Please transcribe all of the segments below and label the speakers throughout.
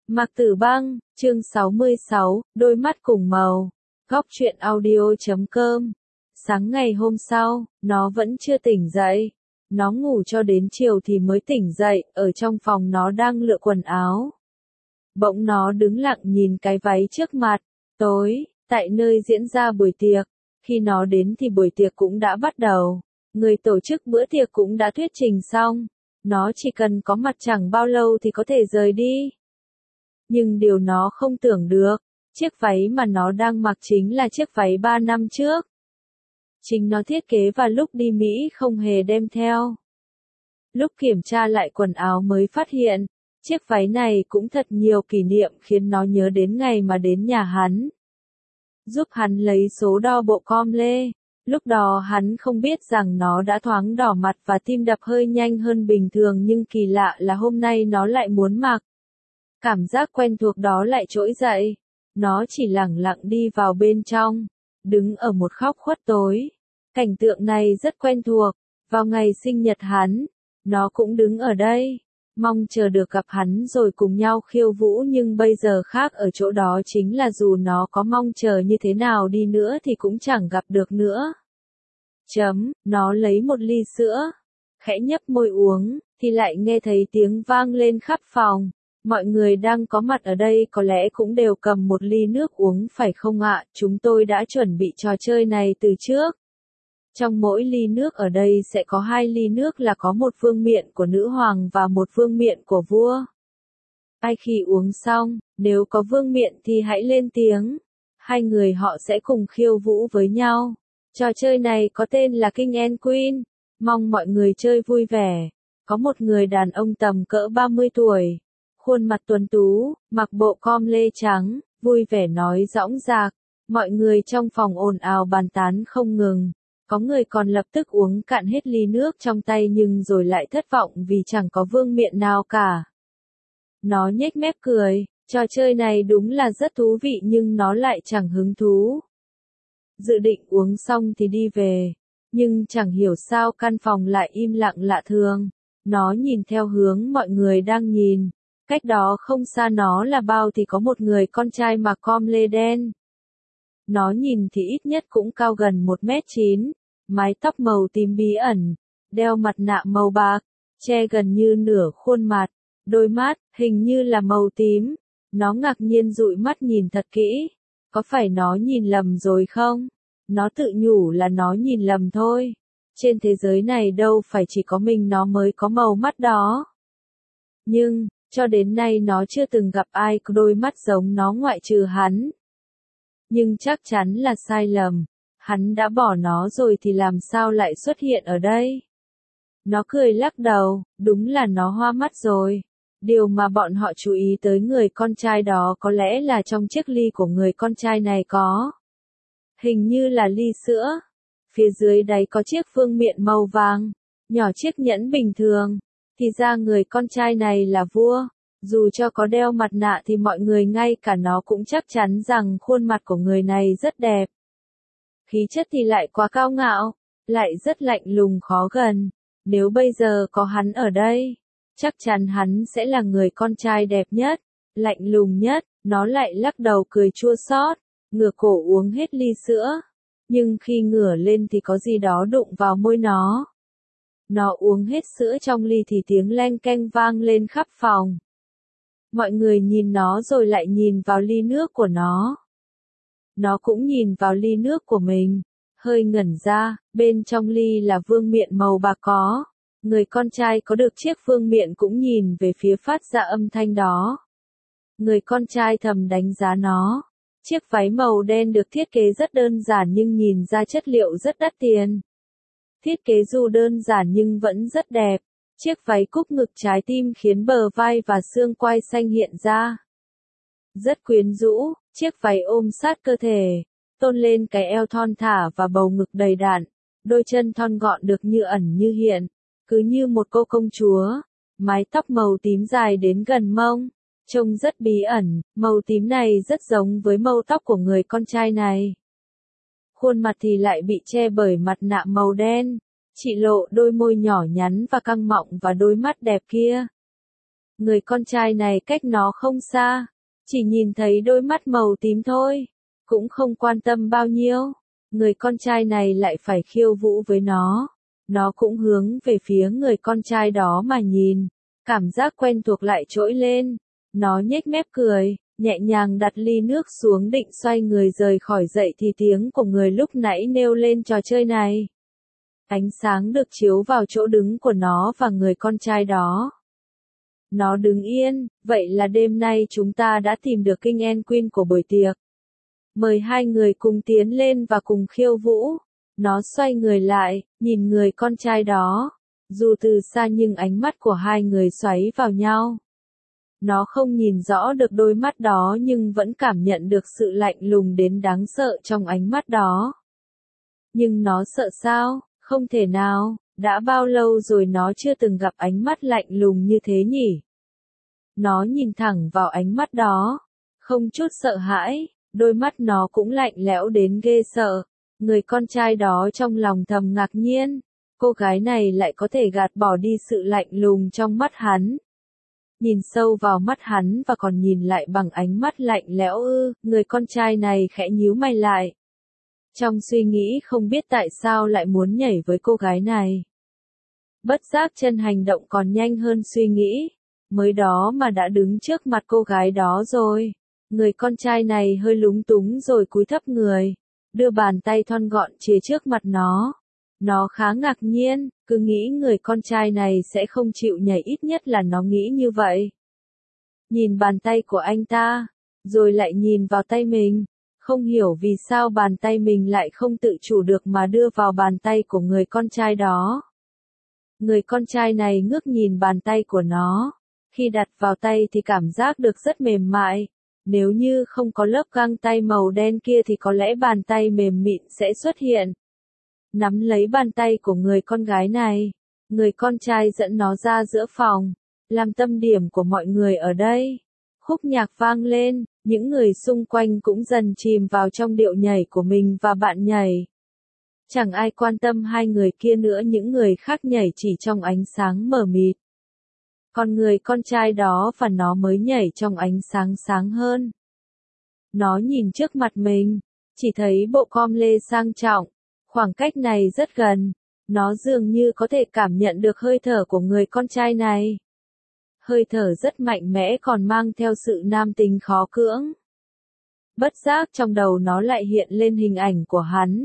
Speaker 1: Mạc Tử Băng, chương 66, đôi mắt cùng màu. Góc truyện audio.com. Sáng ngày hôm sau, nó vẫn chưa tỉnh dậy. Nó ngủ cho đến chiều thì mới tỉnh dậy, ở trong phòng nó đang lựa quần áo. Bỗng nó đứng lặng nhìn cái váy trước mặt. Tối, tại nơi diễn ra buổi tiệc. Khi nó đến thì buổi tiệc cũng đã bắt đầu. Người tổ chức bữa tiệc cũng đã thuyết trình xong. Nó chỉ cần có mặt chẳng bao lâu thì có thể rời đi. Nhưng điều nó không tưởng được, chiếc váy mà nó đang mặc chính là chiếc váy 3 năm trước. Chính nó thiết kế và lúc đi Mỹ không hề đem theo. Lúc kiểm tra lại quần áo mới phát hiện, chiếc váy này cũng thật nhiều kỷ niệm khiến nó nhớ đến ngày mà đến nhà hắn. Giúp hắn lấy số đo bộ com lê. Lúc đó hắn không biết rằng nó đã thoáng đỏ mặt và tim đập hơi nhanh hơn bình thường, nhưng kỳ lạ là hôm nay nó lại muốn mặc. Cảm giác quen thuộc đó lại trỗi dậy. Nó chỉ lẳng lặng đi vào bên trong, đứng ở một góc khuất tối. Cảnh tượng này rất quen thuộc. Vào ngày sinh nhật hắn, nó cũng đứng ở đây, mong chờ được gặp hắn rồi cùng nhau khiêu vũ, nhưng bây giờ khác ở chỗ đó chính là dù nó có mong chờ như thế nào đi nữa thì cũng chẳng gặp được nữa. Nó lấy một ly sữa, khẽ nhấp môi uống, thì lại nghe thấy tiếng vang lên khắp phòng. Mọi người đang có mặt ở đây có lẽ cũng đều cầm một ly nước uống phải không ạ? Chúng tôi đã chuẩn bị trò chơi này từ trước. Trong mỗi ly nước ở đây sẽ có 2 ly nước là có một vương miện của nữ hoàng và một vương miện của vua. Ai khi uống xong, nếu có vương miện thì hãy lên tiếng. Hai người họ sẽ cùng khiêu vũ với nhau. Trò chơi này có tên là King and Queen. Mong mọi người chơi vui vẻ. Có một người đàn ông tầm cỡ 30 tuổi. Khuôn mặt tuấn tú, mặc bộ com lê trắng, vui vẻ nói dõng dạc. Mọi người trong phòng ồn ào bàn tán không ngừng. Có người còn lập tức uống cạn hết ly nước trong tay nhưng rồi lại thất vọng vì chẳng có vương miện nào cả. Nó nhếch mép cười, trò chơi này đúng là rất thú vị nhưng nó lại chẳng hứng thú. Dự định uống xong thì đi về, nhưng chẳng hiểu sao căn phòng lại im lặng lạ thường. Nó nhìn theo hướng mọi người đang nhìn. Cách đó không xa nó là bao thì có một người con trai mặc com lê đen. Nó nhìn thì ít nhất cũng cao gần 1m9, mái tóc màu tím bí ẩn, đeo mặt nạ màu bạc, che gần như nửa khuôn mặt, đôi mắt, hình như là màu tím. Nó ngạc nhiên dụi mắt nhìn thật kỹ. Có phải nó nhìn lầm rồi không? Nó tự nhủ là nó nhìn lầm thôi. Trên thế giới này đâu phải chỉ có mình nó mới có màu mắt đó. Nhưng, cho đến nay nó chưa từng gặp ai có đôi mắt giống nó ngoại trừ hắn. Nhưng chắc chắn là sai lầm. Hắn đã bỏ nó rồi thì làm sao lại xuất hiện ở đây? Nó cười lắc đầu, đúng là nó hoa mắt rồi. Điều mà bọn họ chú ý tới người con trai đó có lẽ là trong chiếc ly của người con trai này có. Hình như là ly sữa. Phía dưới đáy có chiếc vương miện màu vàng, nhỏ chiếc nhẫn bình thường. Thì ra người con trai này là vua. Dù cho có đeo mặt nạ thì mọi người ngay cả nó cũng chắc chắn rằng khuôn mặt của người này rất đẹp. Khí chất thì lại quá cao ngạo, lại rất lạnh lùng khó gần. Nếu bây giờ có hắn ở đây, chắc chắn hắn sẽ là người con trai đẹp nhất, lạnh lùng nhất. Nó lại lắc đầu cười chua xót, ngửa cổ uống hết ly sữa. Nhưng khi ngửa lên thì có gì đó đụng vào môi nó. Nó uống hết sữa trong ly thì tiếng leng keng vang lên khắp phòng. Mọi người nhìn nó rồi lại nhìn vào ly nước của nó. Nó cũng nhìn vào ly nước của mình, hơi ngẩn ra, bên trong ly là vương miện màu bạc có. Người con trai có được chiếc vương miện cũng nhìn về phía phát ra âm thanh đó. Người con trai thầm đánh giá nó. Chiếc váy màu đen được thiết kế rất đơn giản nhưng nhìn ra chất liệu rất đắt tiền. Thiết kế dù đơn giản nhưng vẫn rất đẹp. Chiếc váy cúc ngực trái tim khiến bờ vai và xương quai xanh hiện ra. Rất quyến rũ, chiếc váy ôm sát cơ thể, tôn lên cái eo thon thả và bầu ngực đầy đặn. Đôi chân thon gọn được như ẩn như hiện, cứ như một cô công chúa. Mái tóc màu tím dài đến gần mông, trông rất bí ẩn. Màu tím này rất giống với màu tóc của người con trai này. Khuôn mặt thì lại bị che bởi mặt nạ màu đen. Chỉ lộ đôi môi nhỏ nhắn và căng mọng và đôi mắt đẹp kia. Người con trai này cách nó không xa, chỉ nhìn thấy đôi mắt màu tím thôi, cũng không quan tâm bao nhiêu. Người con trai này lại phải khiêu vũ với nó cũng hướng về phía người con trai đó mà nhìn, cảm giác quen thuộc lại trỗi lên. Nó nhếch mép cười, nhẹ nhàng đặt ly nước xuống định xoay người rời khỏi dậy thì tiếng của người lúc nãy nêu lên trò chơi này. Ánh sáng được chiếu vào chỗ đứng của nó và người con trai đó. Nó đứng yên, vậy là đêm nay chúng ta đã tìm được King and Queen của buổi tiệc. Mời hai người cùng tiến lên và cùng khiêu vũ. Nó xoay người lại, nhìn người con trai đó. Dù từ xa nhưng ánh mắt của hai người xoáy vào nhau. Nó không nhìn rõ được đôi mắt đó nhưng vẫn cảm nhận được sự lạnh lùng đến đáng sợ trong ánh mắt đó. Nhưng nó sợ sao? Không thể nào, đã bao lâu rồi nó chưa từng gặp ánh mắt lạnh lùng như thế nhỉ? Nó nhìn thẳng vào ánh mắt đó, không chút sợ hãi, đôi mắt nó cũng lạnh lẽo đến ghê sợ. Người con trai đó trong lòng thầm ngạc nhiên, cô gái này lại có thể gạt bỏ đi sự lạnh lùng trong mắt hắn. Nhìn sâu vào mắt hắn và còn nhìn lại bằng ánh mắt lạnh lẽo ư, người con trai này khẽ nhíu mày lại. Trong suy nghĩ không biết tại sao lại muốn nhảy với cô gái này. Bất giác chân hành động còn nhanh hơn suy nghĩ, mới đó mà đã đứng trước mặt cô gái đó rồi. Người con trai này hơi lúng túng rồi cúi thấp người, đưa bàn tay thon gọn chìa trước mặt nó. Nó khá ngạc nhiên, cứ nghĩ người con trai này sẽ không chịu nhảy, ít nhất là nó nghĩ như vậy. Nhìn bàn tay của anh ta, rồi lại nhìn vào tay mình, không hiểu vì sao bàn tay mình lại không tự chủ được mà đưa vào bàn tay của người con trai đó. Người con trai này ngước nhìn bàn tay của nó, khi đặt vào tay thì cảm giác được rất mềm mại. Nếu như không có lớp găng tay màu đen kia thì có lẽ bàn tay mềm mịn sẽ xuất hiện. Nắm lấy bàn tay của người con gái này, người con trai dẫn nó ra giữa phòng, làm tâm điểm của mọi người ở đây. Khúc nhạc vang lên, những người xung quanh cũng dần chìm vào trong điệu nhảy của mình và bạn nhảy. Chẳng ai quan tâm hai người kia nữa, những người khác nhảy chỉ trong ánh sáng mờ mịt. Còn người con trai đó và nó mới nhảy trong ánh sáng sáng hơn. Nó nhìn trước mặt mình, chỉ thấy bộ com lê sang trọng, khoảng cách này rất gần, nó dường như có thể cảm nhận được hơi thở của người con trai này. Hơi thở rất mạnh mẽ còn mang theo sự nam tính khó cưỡng. Bất giác trong đầu nó lại hiện lên hình ảnh của hắn.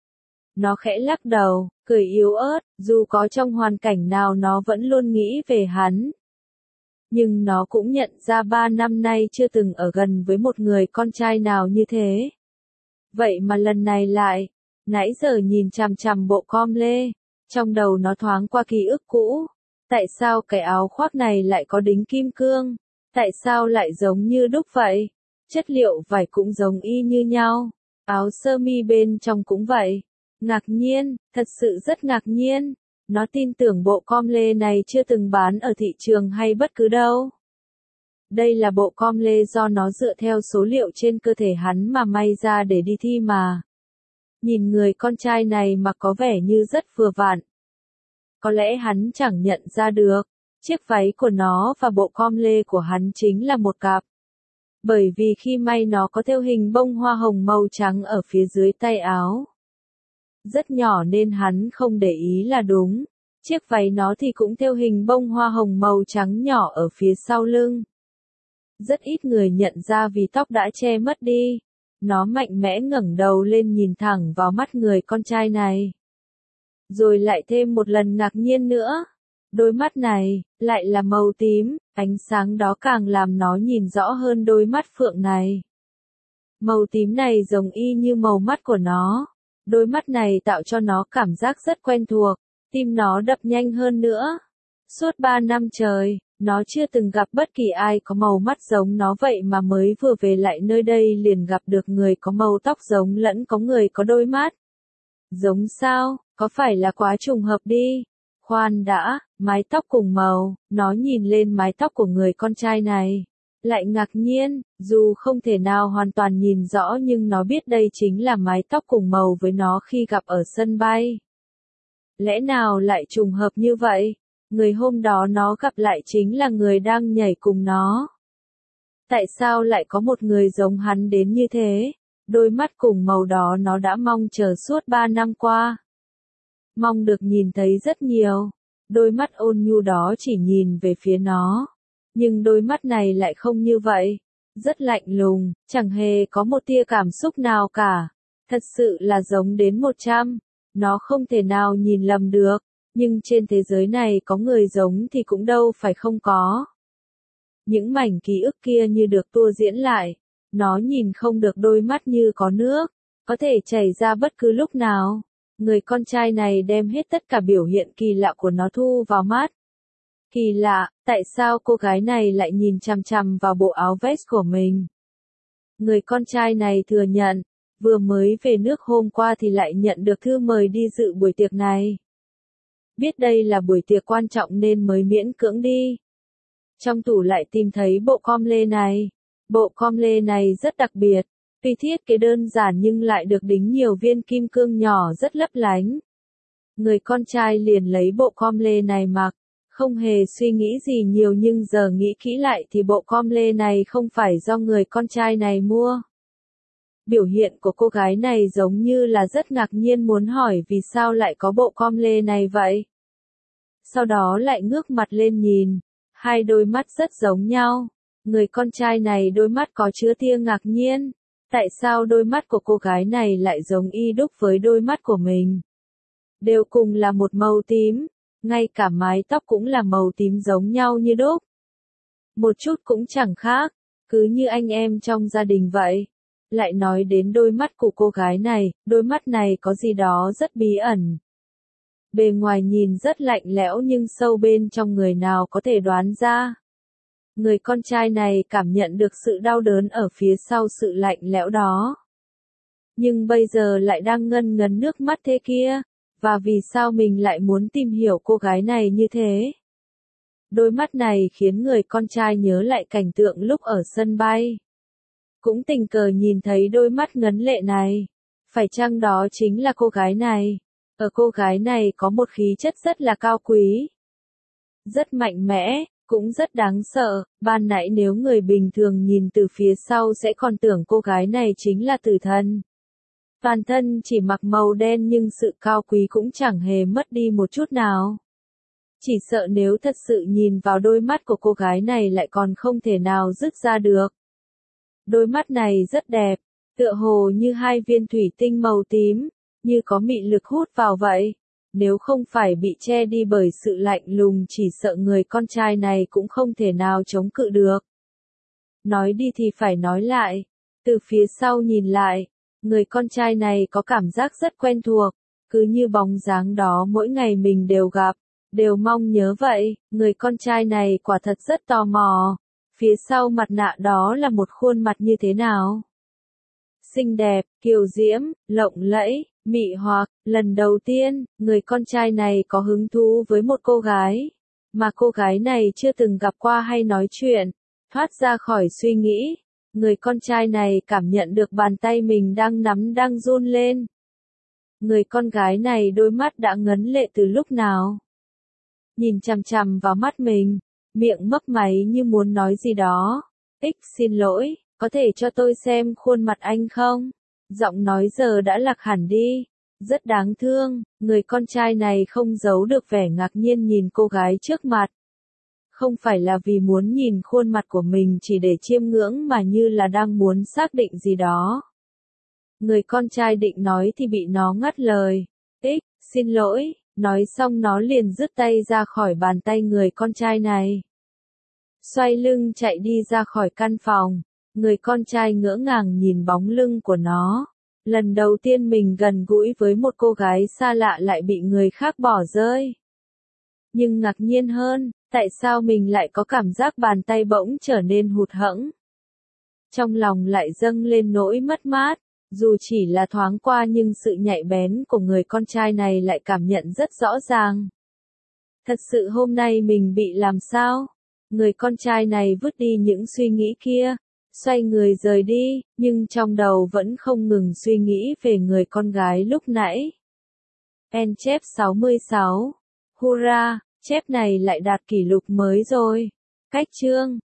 Speaker 1: Nó khẽ lắc đầu, cười yếu ớt, dù có trong hoàn cảnh nào nó vẫn luôn nghĩ về hắn. Nhưng nó cũng nhận ra 3 năm nay chưa từng ở gần với một người con trai nào như thế. Vậy mà lần này lại, nãy giờ nhìn chằm chằm bộ com lê, trong đầu nó thoáng qua ký ức cũ. Tại sao cái áo khoác này lại có đính kim cương? Tại sao lại giống như đúc vậy? Chất liệu vải cũng giống y như nhau. Áo sơ mi bên trong cũng vậy. Ngạc nhiên, thật sự rất ngạc nhiên. Nó tin tưởng bộ com lê này chưa từng bán ở thị trường hay bất cứ đâu. Đây là bộ com lê do nó dựa theo số liệu trên cơ thể hắn mà may ra để đi thi mà. Nhìn người con trai này mà có vẻ như rất vừa vặn. Có lẽ hắn chẳng nhận ra được, chiếc váy của nó và bộ com lê của hắn chính là một cặp. Bởi vì khi may nó có thêu hình bông hoa hồng màu trắng ở phía dưới tay áo. Rất nhỏ nên hắn không để ý là đúng. Chiếc váy nó thì cũng thêu hình bông hoa hồng màu trắng nhỏ ở phía sau lưng. Rất ít người nhận ra vì tóc đã che mất đi. Nó mạnh mẽ ngẩng đầu lên nhìn thẳng vào mắt người con trai này. Rồi lại thêm một lần ngạc nhiên nữa. Đôi mắt này, lại là màu tím, ánh sáng đó càng làm nó nhìn rõ hơn đôi mắt phượng này. Màu tím này giống y như màu mắt của nó. Đôi mắt này tạo cho nó cảm giác rất quen thuộc, tim nó đập nhanh hơn nữa. Suốt 3 năm trời, nó chưa từng gặp bất kỳ ai có màu mắt giống nó vậy mà mới vừa về lại nơi đây liền gặp được người có màu tóc giống lẫn có người có đôi mắt. Giống sao, có phải là quá trùng hợp đi? Khoan đã, mái tóc cùng màu, nó nhìn lên mái tóc của người con trai này. Lại ngạc nhiên, dù không thể nào hoàn toàn nhìn rõ nhưng nó biết đây chính là mái tóc cùng màu với nó khi gặp ở sân bay. Lẽ nào lại trùng hợp như vậy? Người hôm đó nó gặp lại chính là người đang nhảy cùng nó. Tại sao lại có một người giống hắn đến như thế? Đôi mắt cùng màu đó nó đã mong chờ suốt 3 năm qua. Mong được nhìn thấy rất nhiều. Đôi mắt ôn nhu đó chỉ nhìn về phía nó. Nhưng đôi mắt này lại không như vậy. Rất lạnh lùng, chẳng hề có một tia cảm xúc nào cả. Thật sự là giống đến 100. Nó không thể nào nhìn lầm được. Nhưng trên thế giới này có người giống thì cũng đâu phải không có. Những mảnh ký ức kia như được tua diễn lại. Nó nhìn không được đôi mắt như có nước. Có thể chảy ra bất cứ lúc nào. Người con trai này đem hết tất cả biểu hiện kỳ lạ của nó thu vào mắt. Kỳ lạ, tại sao cô gái này lại nhìn chằm chằm vào bộ áo vest của mình? Người con trai này thừa nhận, vừa mới về nước hôm qua thì lại nhận được thư mời đi dự buổi tiệc này. Biết đây là buổi tiệc quan trọng nên mới miễn cưỡng đi. Trong tủ lại tìm thấy bộ com lê này. Bộ com lê này rất đặc biệt. Tuy thiết kế đơn giản nhưng lại được đính nhiều viên kim cương nhỏ rất lấp lánh. Người con trai liền lấy bộ com lê này mặc. Không hề suy nghĩ gì nhiều nhưng giờ nghĩ kỹ lại thì bộ com lê này không phải do người con trai này mua. Biểu hiện của cô gái này giống như là rất ngạc nhiên muốn hỏi vì sao lại có bộ com lê này vậy. Sau đó lại ngước mặt lên nhìn. Hai đôi mắt rất giống nhau. Người con trai này đôi mắt có chứa tia ngạc nhiên. Tại sao đôi mắt của cô gái này lại giống y đúc với đôi mắt của mình? Đều cùng là một màu tím. Ngay cả mái tóc cũng là màu tím giống nhau như đúc. Một chút cũng chẳng khác. Cứ như anh em trong gia đình vậy. Lại nói đến đôi mắt của cô gái này, đôi mắt này có gì đó rất bí ẩn. Bề ngoài nhìn rất lạnh lẽo nhưng sâu bên trong người nào có thể đoán ra. Người con trai này cảm nhận được sự đau đớn ở phía sau sự lạnh lẽo đó. Nhưng bây giờ lại đang ngân ngấn nước mắt thế kia. Và vì sao mình lại muốn tìm hiểu cô gái này như thế? Đôi mắt này khiến người con trai nhớ lại cảnh tượng lúc ở sân bay. Cũng tình cờ nhìn thấy đôi mắt ngấn lệ này. Phải chăng đó chính là cô gái này? Ở cô gái này có một khí chất rất là cao quý. Rất mạnh mẽ, cũng rất đáng sợ. Ban nãy nếu người bình thường nhìn từ phía sau sẽ còn tưởng cô gái này chính là tử thần. Toàn thân chỉ mặc màu đen nhưng sự cao quý cũng chẳng hề mất đi một chút nào. Chỉ sợ nếu thật sự nhìn vào đôi mắt của cô gái này lại còn không thể nào dứt ra được. Đôi mắt này rất đẹp, tựa hồ như hai viên thủy tinh màu tím, như có mị lực hút vào vậy. Nếu không phải bị che đi bởi sự lạnh lùng chỉ sợ người con trai này cũng không thể nào chống cự được. Nói đi thì phải nói lại, từ phía sau nhìn lại. Người con trai này có cảm giác rất quen thuộc, cứ như bóng dáng đó mỗi ngày mình đều gặp, đều mong nhớ vậy. Người con trai này quả thật rất tò mò, phía sau mặt nạ đó là một khuôn mặt như thế nào? Xinh đẹp, kiều diễm, lộng lẫy, mị hoặc. Lần đầu tiên, người con trai này có hứng thú với một cô gái, mà cô gái này chưa từng gặp qua hay nói chuyện, thoát ra khỏi suy nghĩ. Người con trai này cảm nhận được bàn tay mình đang nắm đang run lên. Người con gái này đôi mắt đã ngấn lệ từ lúc nào? Nhìn chằm chằm vào mắt mình, miệng mấp máy như muốn nói gì đó. Xin lỗi, có thể cho tôi xem khuôn mặt anh không? Giọng nói giờ đã lạc hẳn đi. Rất đáng thương, người con trai này không giấu được vẻ ngạc nhiên nhìn cô gái trước mặt. Không phải là vì muốn nhìn khuôn mặt của mình chỉ để chiêm ngưỡng mà như là đang muốn xác định gì đó. Người con trai định nói thì bị nó ngắt lời. Xin lỗi, nói xong nó liền rút tay ra khỏi bàn tay người con trai này. Xoay lưng chạy đi ra khỏi căn phòng. Người con trai ngỡ ngàng nhìn bóng lưng của nó. Lần đầu tiên mình gần gũi với một cô gái xa lạ lại bị người khác bỏ rơi. Nhưng ngạc nhiên hơn, tại sao mình lại có cảm giác bàn tay bỗng trở nên hụt hẫng? Trong lòng lại dâng lên nỗi mất mát, dù chỉ là thoáng qua nhưng sự nhạy bén của người con trai này lại cảm nhận rất rõ ràng. Thật sự hôm nay mình bị làm sao? Người con trai này vứt đi những suy nghĩ kia, xoay người rời đi, nhưng trong đầu vẫn không ngừng suy nghĩ về người con gái lúc nãy. En chép 66. Hurra! chép này lại đạt kỷ lục mới rồi. Cách chương